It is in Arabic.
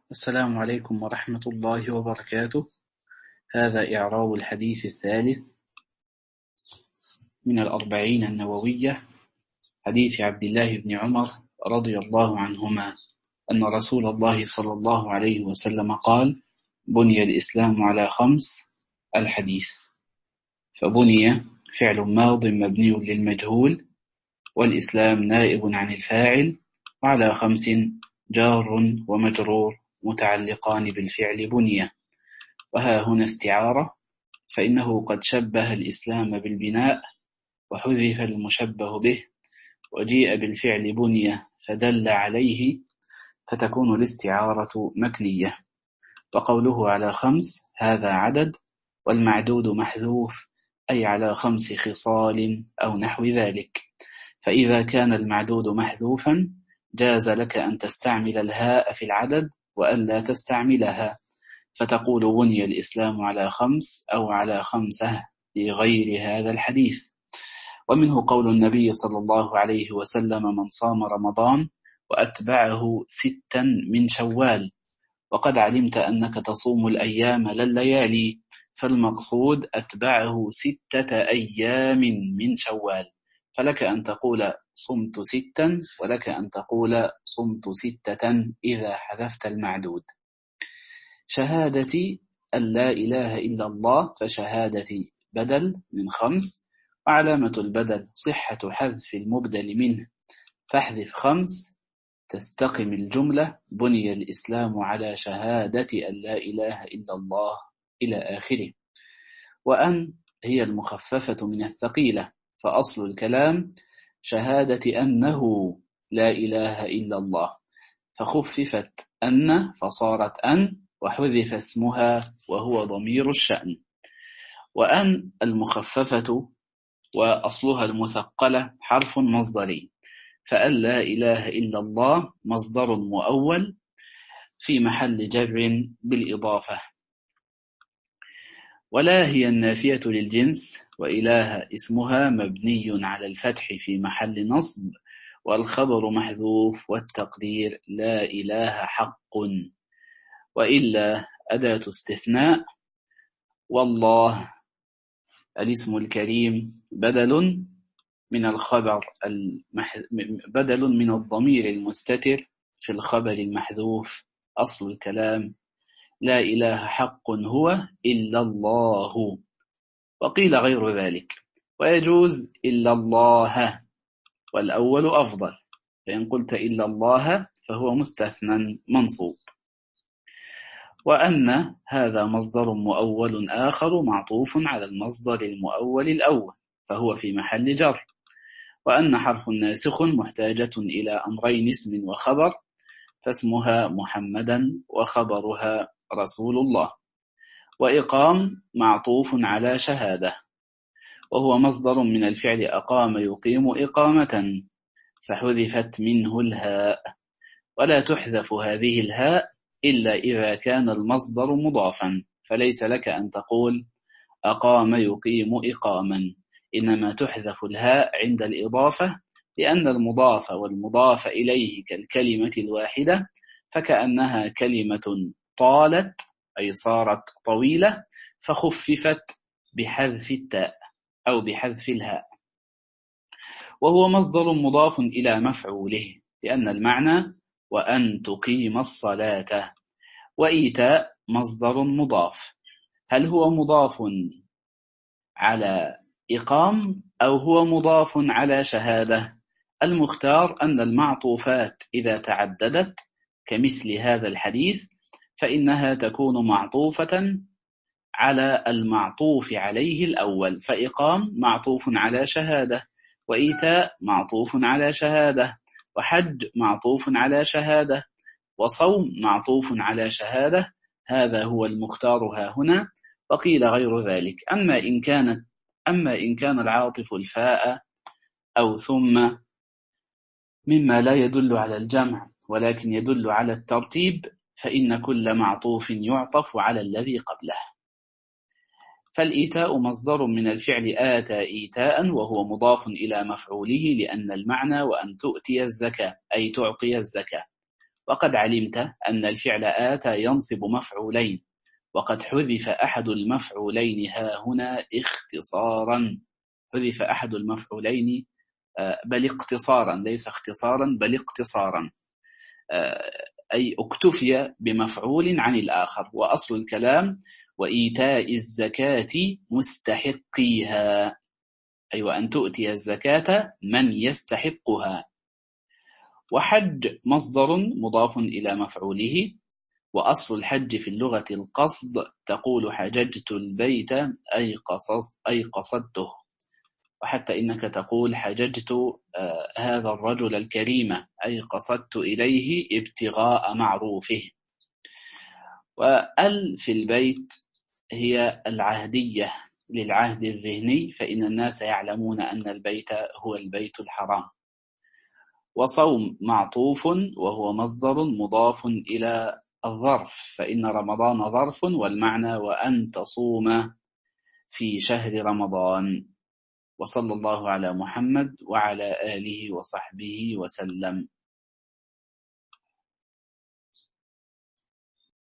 السلام عليكم ورحمة الله وبركاته. هذا إعراب الحديث الثالث من الأربعين النووية، حديث عبد الله بن عمر رضي الله عنهما أن رسول الله صلى الله عليه وسلم قال: بني الإسلام على 5. الحديث. فبني فعل ماض مبني للمجهول، والإسلام نائب عن الفاعل، وعلى 5 جار ومجرور متعلقان بالفعل بني. وها هنا استعارة، فإنه قد شبه الإسلام بالبناء وحذف المشبه به، وجيء بالفعل بني فدل عليه، فتكون الاستعارة مكنية. وقوله على 5 هذا عدد، والمعدود محذوف، أي على 5 خصال أو نحو ذلك. فإذا كان المعدود محذوفا جاز لك أن تستعمل الهاء في العدد وألا تستعملها، فتقول بني الإسلام على 5 أو على 5 لغير هذا الحديث. ومنه قول النبي صلى الله عليه وسلم: من صام رمضان وأتبعه 6 من شوال. وقد علمت أنك تصوم الأيام لا الليالي، فالمقصود أتبعه 6 أيام من شوال، فلك أن تقول صمت 6 ولك أن تقول صمت 6 إذا حذفت المعدود. شهادتي أن لا إله إلا الله، فشهادتي بدل من 5، وعلامة البدل صحة حذف المبدل منه، فاحذف 5 تستقم الجملة: بني الإسلام على شهادة أن لا إله إلا الله إلى آخره. وأن هي المخففة من الثقيلة، فأصل الكلام شهادة أنه لا إله إلا الله، فخففت أن فصارت أن، وحذف اسمها وهو ضمير الشأن. وأن المخففة وأصلها المثقلة حرف مصدري، فأن لا إله إلا الله مصدر مؤول في محل جر بالإضافة. ولا هي النافية للجنس، وإله اسمها مبني على الفتح في محل نصب، والخبر محذوف، والتقدير لا إله حق. وإلا أداة استثناء. والله الاسم الكريم بدل من الخبر بدل من الضمير المستتر في الخبر المحذوف. أصل الكلام لا إله حق هو إلا الله، وقيل غير ذلك، ويجوز إلا الله، والأول أفضل، فإن قلت إلا الله فهو مستثنى منصوب. وأن هذا مصدر مؤول آخر معطوف على المصدر المؤول الأول، فهو في محل جر. وأن حرف ناسخ محتاجة إلى أمرين: اسم وخبر، فاسمها محمدا وخبرها رسول الله. وإقام معطوف على شهادة، وهو مصدر من الفعل أقام يقيم إقامة، فحذفت منه الهاء. ولا تحذف هذه الهاء إلا إذا كان المصدر مضافا، فليس لك أن تقول أقام يقيم إقاما، إنما تحذف الهاء عند الإضافة، لأن المضاف والمضاف إليه كالكلمة الواحدة، فكأنها كلمة طالت أي صارت طويلة، فخففت بحذف التاء أو بحذف الهاء. وهو مصدر مضاف إلى مفعوله، لأن المعنى وأن تقيم الصلاة. وإيتاء مصدر مضاف. هل هو مضاف على إقام أو هو مضاف على شهادة؟ المختار أن المعطوفات إذا تعددت كمثل هذا الحديث فإنها تكون معطوفة على المعطوف عليه الأول، فإقام معطوف على شهادة، وإيتاء معطوف على شهادة، وحج معطوف على شهادة، وصوم معطوف على شهادة. هذا هو المختار ها هنا، وقيل غير ذلك. أما إن كان العاطف الفاء أو ثم مما لا يدل على الجمع ولكن يدل على الترتيب، فإن كل معطوف يعطف على الذي قبله. فالإيتاء مصدر من الفعل آتى إيتاء، وهو مضاف إلى مفعوله، لأن المعنى وأن تؤتي الزكاة أي تعطي الزكاة. وقد علمت أن الفعل آتى ينصب مفعولين، وقد حذف أحد المفعولين هنا اختصارا. حذف أحد المفعولين بل اقتصارا، ليس اختصارا بل اقتصارا، أي اكتفي بمفعول عن الآخر. وأصل الكلام وإيتاء الزكاة مستحقيها، أي وأن تؤتي الزكاة من يستحقها. وحج مصدر مضاف إلى مفعوله. وأصل الحج في اللغة القصد، تقول حججت البيت أي قصدته. وحتى إنك تقول حججت هذا الرجل الكريم، أي قصدت إليه ابتغاء معروفه. وأل في البيت هي العهدية للعهد الذهني، فإن الناس يعلمون أن البيت هو البيت الحرام. وصوم معطوف وهو مصدر مضاف إلى الظرف، فإن رمضان ظرف، والمعنى وأن تصوم في شهر رمضان. وصلى الله على محمد وعلى آله وصحبه وسلم.